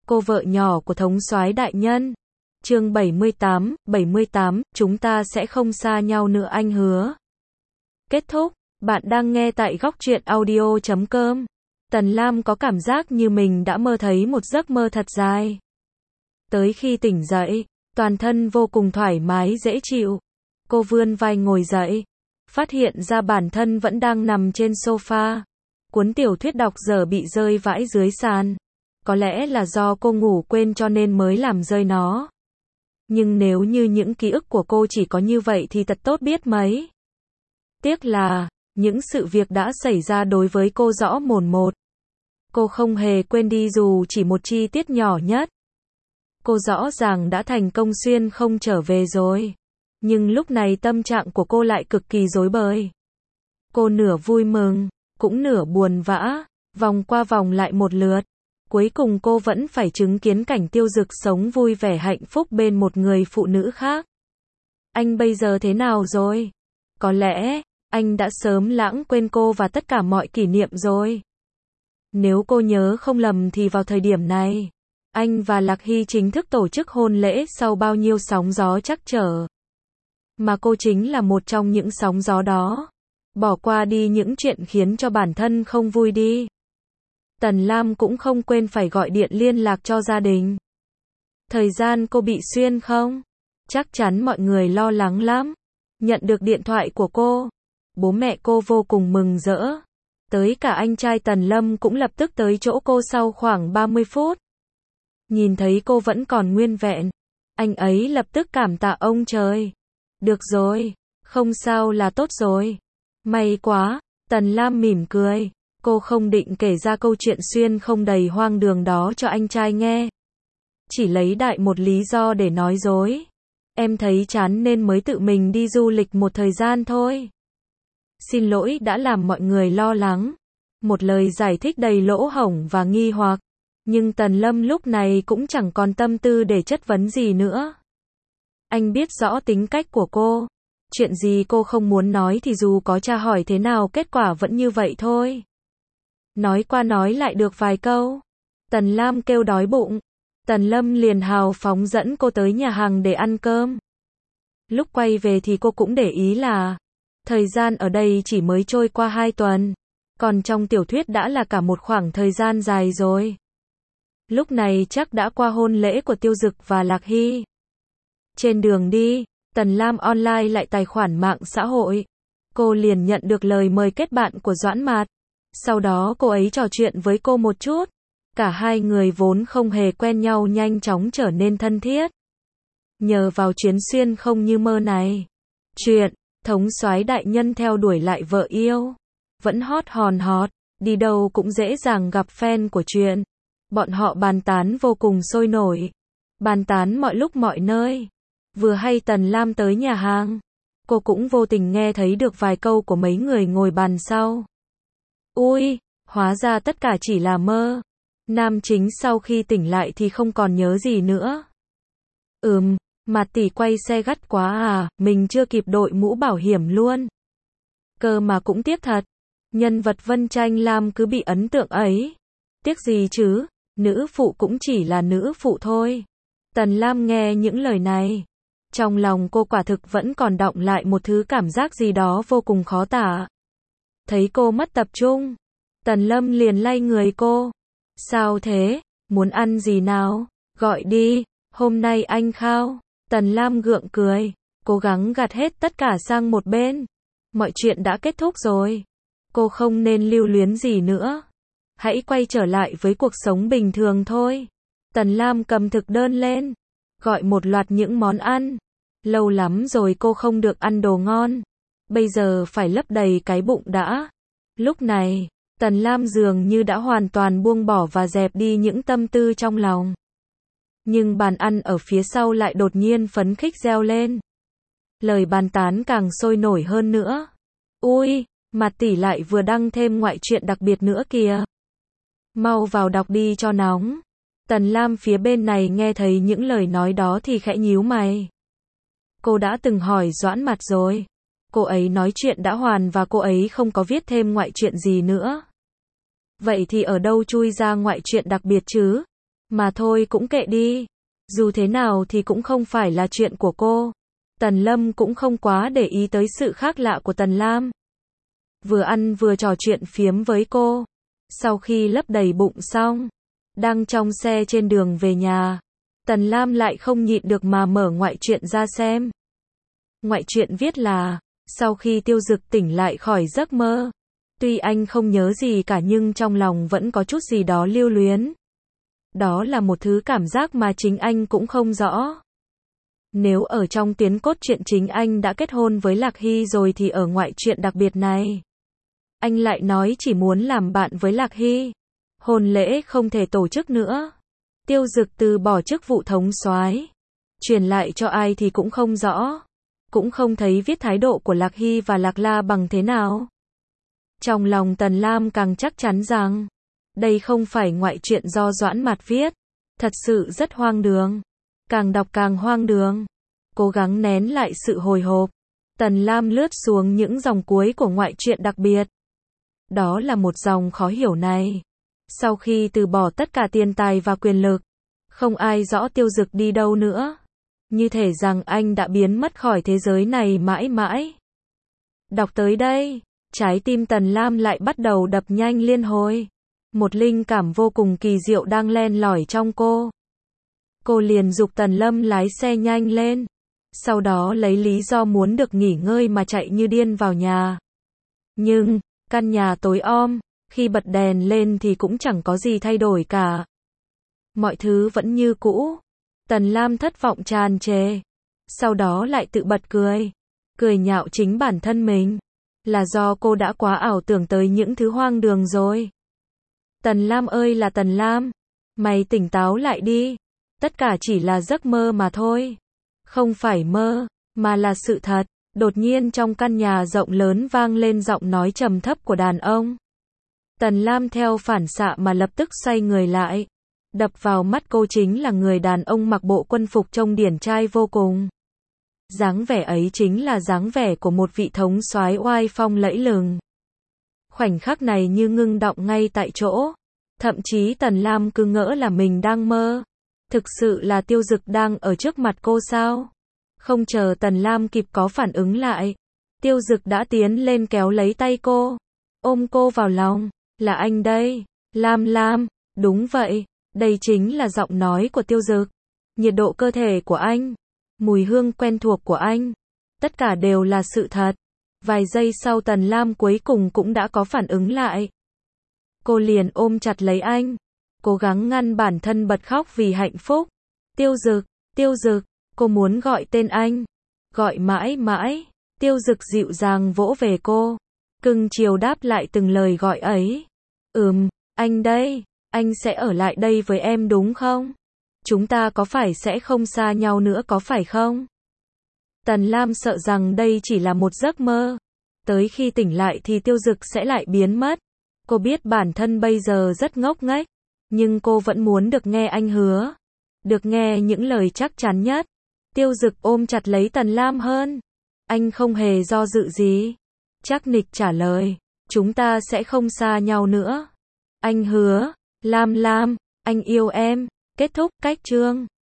cô vợ nhỏ của thống soái đại nhân. Chương 78, chúng ta sẽ không xa nhau nữa anh hứa. Kết thúc, bạn đang nghe tại góc truyện audio.com. Tần Lam có cảm giác như mình đã mơ thấy một giấc mơ thật dài. Tới khi tỉnh dậy, toàn thân vô cùng thoải mái dễ chịu. Cô vươn vai ngồi dậy, phát hiện ra bản thân vẫn đang nằm trên sofa. Cuốn tiểu thuyết đọc dở bị rơi vãi dưới sàn. Có lẽ là do cô ngủ quên cho nên mới làm rơi nó. Nhưng nếu như những ký ức của cô chỉ có như vậy thì thật tốt biết mấy. Tiếc là, những sự việc đã xảy ra đối với cô rõ mồn một. Cô không hề quên đi dù chỉ một chi tiết nhỏ nhất. Cô rõ ràng đã thành công xuyên không trở về rồi. Nhưng lúc này tâm trạng của cô lại cực kỳ rối bời. Cô nửa vui mừng, cũng nửa buồn vã, vòng qua vòng lại một lượt. Cuối cùng cô vẫn phải chứng kiến cảnh Tiêu Dực sống vui vẻ hạnh phúc bên một người phụ nữ khác. Anh bây giờ thế nào rồi? Có lẽ, anh đã sớm lãng quên cô và tất cả mọi kỷ niệm rồi. Nếu cô nhớ không lầm thì vào thời điểm này, anh và Lạc Hy chính thức tổ chức hôn lễ sau bao nhiêu sóng gió trắc trở. Mà cô chính là một trong những sóng gió đó. Bỏ qua đi những chuyện khiến cho bản thân không vui đi. Tần Lam cũng không quên phải gọi điện liên lạc cho gia đình. Thời gian cô bị xuyên không? Chắc chắn mọi người lo lắng lắm. Nhận được điện thoại của cô, bố mẹ cô vô cùng mừng rỡ. Tới cả anh trai Tần Lâm cũng lập tức tới chỗ cô sau khoảng 30 phút. Nhìn thấy cô vẫn còn nguyên vẹn, anh ấy lập tức cảm tạ ông trời. Được rồi, không sao là tốt rồi. May quá, Tần Lam mỉm cười. Cô không định kể ra câu chuyện xuyên không đầy hoang đường đó cho anh trai nghe. Chỉ lấy đại một lý do để nói dối. Em thấy chán nên mới tự mình đi du lịch một thời gian thôi. Xin lỗi đã làm mọi người lo lắng. Một lời giải thích đầy lỗ hổng và nghi hoặc. Nhưng Tần Lâm lúc này cũng chẳng còn tâm tư để chất vấn gì nữa. Anh biết rõ tính cách của cô. Chuyện gì cô không muốn nói thì dù có tra hỏi thế nào kết quả vẫn như vậy thôi. Nói qua nói lại được vài câu. Tần Lam kêu đói bụng. Tần Lâm liền hào phóng dẫn cô tới nhà hàng để ăn cơm. Lúc quay về thì cô cũng để ý là thời gian ở đây chỉ mới trôi qua 2 tuần. Còn trong tiểu thuyết đã là cả một khoảng thời gian dài rồi. Lúc này chắc đã qua hôn lễ của Tiêu Dực và Lạc Hy. Trên đường đi, Tần Lam online lại tài khoản mạng xã hội. Cô liền nhận được lời mời kết bạn của Doãn Mạt. Sau đó cô ấy trò chuyện với cô một chút. Cả hai người vốn không hề quen nhau nhanh chóng trở nên thân thiết. Nhờ vào chuyến xuyên không như mơ này. Chuyện, thống soái đại nhân theo đuổi lại vợ yêu. Vẫn hot hòn hot, đi đâu cũng dễ dàng gặp fan của chuyện. Bọn họ bàn tán vô cùng sôi nổi. Bàn tán mọi lúc mọi nơi. Vừa hay Tần Lam tới nhà hàng. Cô cũng vô tình nghe thấy được vài câu của mấy người ngồi bàn sau. Ui, hóa ra tất cả chỉ là mơ. Nam chính sau khi tỉnh lại thì không còn nhớ gì nữa. Mạt tỷ quay xe gắt quá à, mình chưa kịp đội mũ bảo hiểm luôn. Cơ mà cũng tiếc thật. Nhân vật Vân Tranh Lam cứ bị ấn tượng ấy. Tiếc gì chứ, nữ phụ cũng chỉ là nữ phụ thôi. Tần Lam nghe những lời này. Trong lòng cô quả thực vẫn còn đọng lại một thứ cảm giác gì đó vô cùng khó tả. Thấy cô mất tập trung, Tần Lâm liền lay người cô. Sao thế, muốn ăn gì nào? Gọi đi, hôm nay anh khao. Tần Lam gượng cười, cố gắng gạt hết tất cả sang một bên. Mọi chuyện đã kết thúc rồi. Cô không nên lưu luyến gì nữa. Hãy quay trở lại với cuộc sống bình thường thôi. Tần Lam cầm thực đơn lên, gọi một loạt những món ăn. Lâu lắm rồi cô không được ăn đồ ngon. Bây giờ phải lấp đầy cái bụng đã. Lúc này, Tần Lam dường như đã hoàn toàn buông bỏ và dẹp đi những tâm tư trong lòng. Nhưng bàn ăn ở phía sau lại đột nhiên phấn khích reo lên. Lời bàn tán càng sôi nổi hơn nữa. Ui, Mạt tỷ lại vừa đăng thêm ngoại truyện đặc biệt nữa kìa. Mau vào đọc đi cho nóng. Tần Lam phía bên này nghe thấy những lời nói đó thì khẽ nhíu mày. Cô đã từng hỏi Doãn Mạt rồi. Cô ấy nói chuyện đã hoàn và cô ấy không có viết thêm ngoại truyện gì nữa. Vậy thì ở đâu chui ra ngoại truyện đặc biệt chứ? Mà thôi cũng kệ đi. Dù thế nào thì cũng không phải là chuyện của cô. Tần Lâm cũng không quá để ý tới sự khác lạ của Tần Lam. Vừa ăn vừa trò chuyện phiếm với cô. Sau khi lấp đầy bụng xong, đang trong xe trên đường về nhà, Tần Lam lại không nhịn được mà mở ngoại truyện ra xem. Ngoại truyện viết là, sau khi Tiêu Dực tỉnh lại khỏi giấc mơ, tuy anh không nhớ gì cả nhưng trong lòng vẫn có chút gì đó lưu luyến. Đó là một thứ cảm giác mà chính anh cũng không rõ. Nếu ở trong tuyến cốt truyện chính anh đã kết hôn với Lạc Hy rồi thì ở ngoại truyện đặc biệt này, anh lại nói chỉ muốn làm bạn với Lạc Hy. Hôn lễ không thể tổ chức nữa. Tiêu Dực từ bỏ chức vụ thống soái, truyền lại cho ai thì cũng không rõ. Cũng không thấy viết thái độ của Lạc Hy và Lạc La bằng thế nào. Trong lòng Tần Lam càng chắc chắn rằng, đây không phải ngoại truyện do Doãn Mạt viết. Thật sự rất hoang đường. Càng đọc càng hoang đường. Cố gắng nén lại sự hồi hộp, Tần Lam lướt xuống những dòng cuối của ngoại truyện đặc biệt. Đó là một dòng khó hiểu này. Sau khi từ bỏ tất cả tiền tài và quyền lực, không ai rõ Tiêu Dực đi đâu nữa. Như thể rằng anh đã biến mất khỏi thế giới này mãi mãi. Đọc tới đây, trái tim Tần Lam lại bắt đầu đập nhanh liên hồi. Một linh cảm vô cùng kỳ diệu đang len lỏi trong cô. Cô liền giục Tần Lâm lái xe nhanh lên. Sau đó lấy lý do muốn được nghỉ ngơi mà chạy như điên vào nhà. Nhưng, căn nhà tối om, khi bật đèn lên thì cũng chẳng có gì thay đổi cả. Mọi thứ vẫn như cũ. Tần Lam thất vọng tràn trề. Sau đó lại tự bật cười. Cười nhạo chính bản thân mình. Là do cô đã quá ảo tưởng tới những thứ hoang đường rồi. Tần Lam ơi là Tần Lam. Mày tỉnh táo lại đi. Tất cả chỉ là giấc mơ mà thôi. Không phải mơ, mà là sự thật. Đột nhiên trong căn nhà rộng lớn vang lên giọng nói trầm thấp của đàn ông. Tần Lam theo phản xạ mà lập tức xoay người lại. Đập vào mắt cô chính là người đàn ông mặc bộ quân phục trông điển trai vô cùng. Dáng vẻ ấy chính là dáng vẻ của một vị thống soái oai phong lẫy lừng. Khoảnh khắc này như ngưng động ngay tại chỗ. Thậm chí Tần Lam cứ ngỡ là mình đang mơ. Thực sự là Tiêu Dực đang ở trước mặt cô sao? Không chờ Tần Lam kịp có phản ứng lại, Tiêu Dực đã tiến lên kéo lấy tay cô, ôm cô vào lòng. Là anh đây, Lam Lam. Đúng vậy, đây chính là giọng nói của Tiêu Dực. Nhiệt độ cơ thể của anh, mùi hương quen thuộc của anh, tất cả đều là sự thật. Vài giây sau Tần Lam cuối cùng cũng đã có phản ứng lại. Cô liền ôm chặt lấy anh, cố gắng ngăn bản thân bật khóc vì hạnh phúc. Tiêu Dực, Tiêu Dực, cô muốn gọi tên anh. Gọi mãi mãi. Tiêu Dực dịu dàng vỗ về cô, cưng chiều đáp lại từng lời gọi ấy. Anh đây, anh sẽ ở lại đây với em đúng không? Chúng ta có phải sẽ không xa nhau nữa có phải không? Tần Lam sợ rằng đây chỉ là một giấc mơ. Tới khi tỉnh lại thì Tiêu Dực sẽ lại biến mất. Cô biết bản thân bây giờ rất ngốc nghếch, nhưng cô vẫn muốn được nghe anh hứa. Được nghe những lời chắc chắn nhất. Tiêu Dực ôm chặt lấy Tần Lam hơn. Anh không hề do dự gì. Chắc nịch trả lời. Chúng ta sẽ không xa nhau nữa. Anh hứa. Lam Lam, anh yêu em. Kết thúc cách chương.